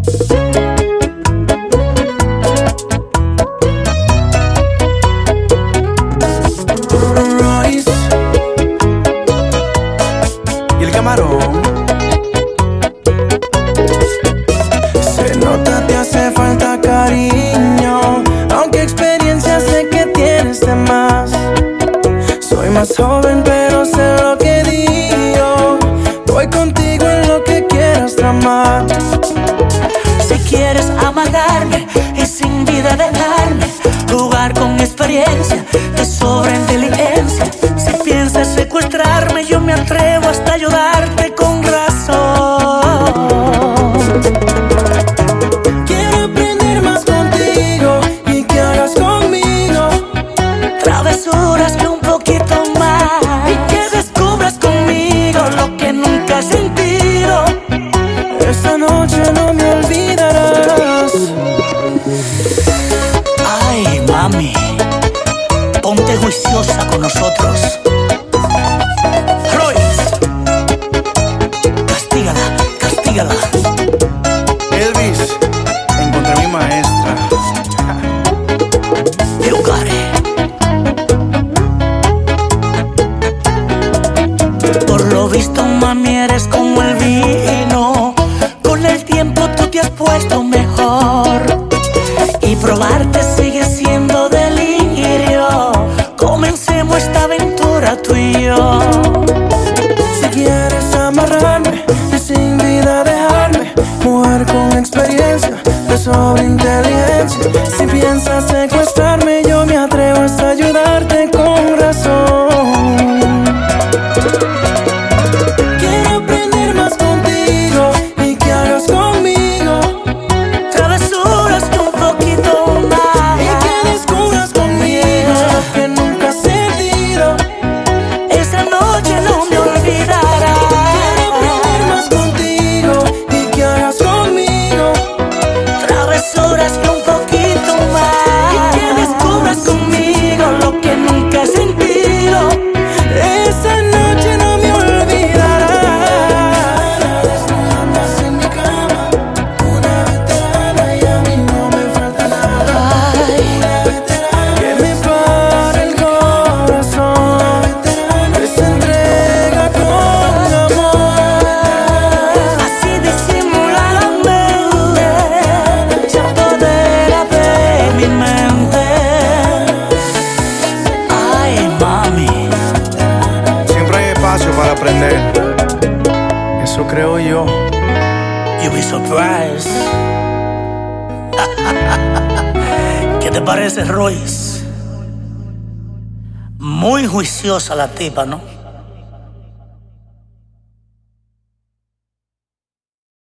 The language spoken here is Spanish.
Royce y el camarón. Se nota, te hace falta cariño, aunque experiencia sé que tienes de más. Soy más joven pero sé lo que digo, voy contigo en lo que quieras tramar. Si quieres amagarme y sin vida dejarme, jugar con experiencia, te sobra inteligencia. Si piensas secuestrarme, yo me atrevo hasta ayudarte con razón. Quiero aprender más contigo y que hagas conmigo Travesuras que un poquito más, y que descubras conmigo lo que nunca has sentido. esta noche no me olvidarás. Ay, mami, ponte juiciosa con nosotros. Royce, castígala, castígala. Elvis, encontré a mi maestra. You got it. Por lo visto, mami, eres como el vino. Con el tiempo tú te has puesto mejor, y probarte sigue siendo delirio. Comencemos esta aventura tú y yo. Si quieres amarrarme y sin vida dejarme, mujer con experiencia, de sobra inteligencia. Si piensas secuestrarme, yo me atrevo hasta ayudarte con razón. Quiero aprender más contigo y que hagas conmigo Travesuras que un poquito más, y que descubras conmigo lo que nunca has sentido. esa noche no me olvidarás. Quiero aprender más contigo y que hagas conmigo Travesuras que un poquito más, y que descubras conmigo lo que nunca has sentido. esa noche no me olvidarás. Andas en mi cama, una veterana, y a mí no me falta nada. Una veterana que me para el corazón, que se entrega con amor. Así disimuladamente se apodera de mi mente. Ay, mami, Siempre hay espacio para aprender, eso creo yo. you'll be surprised. ¿Qué te parece, Royce? Muy juiciosa la tipa, ¿no?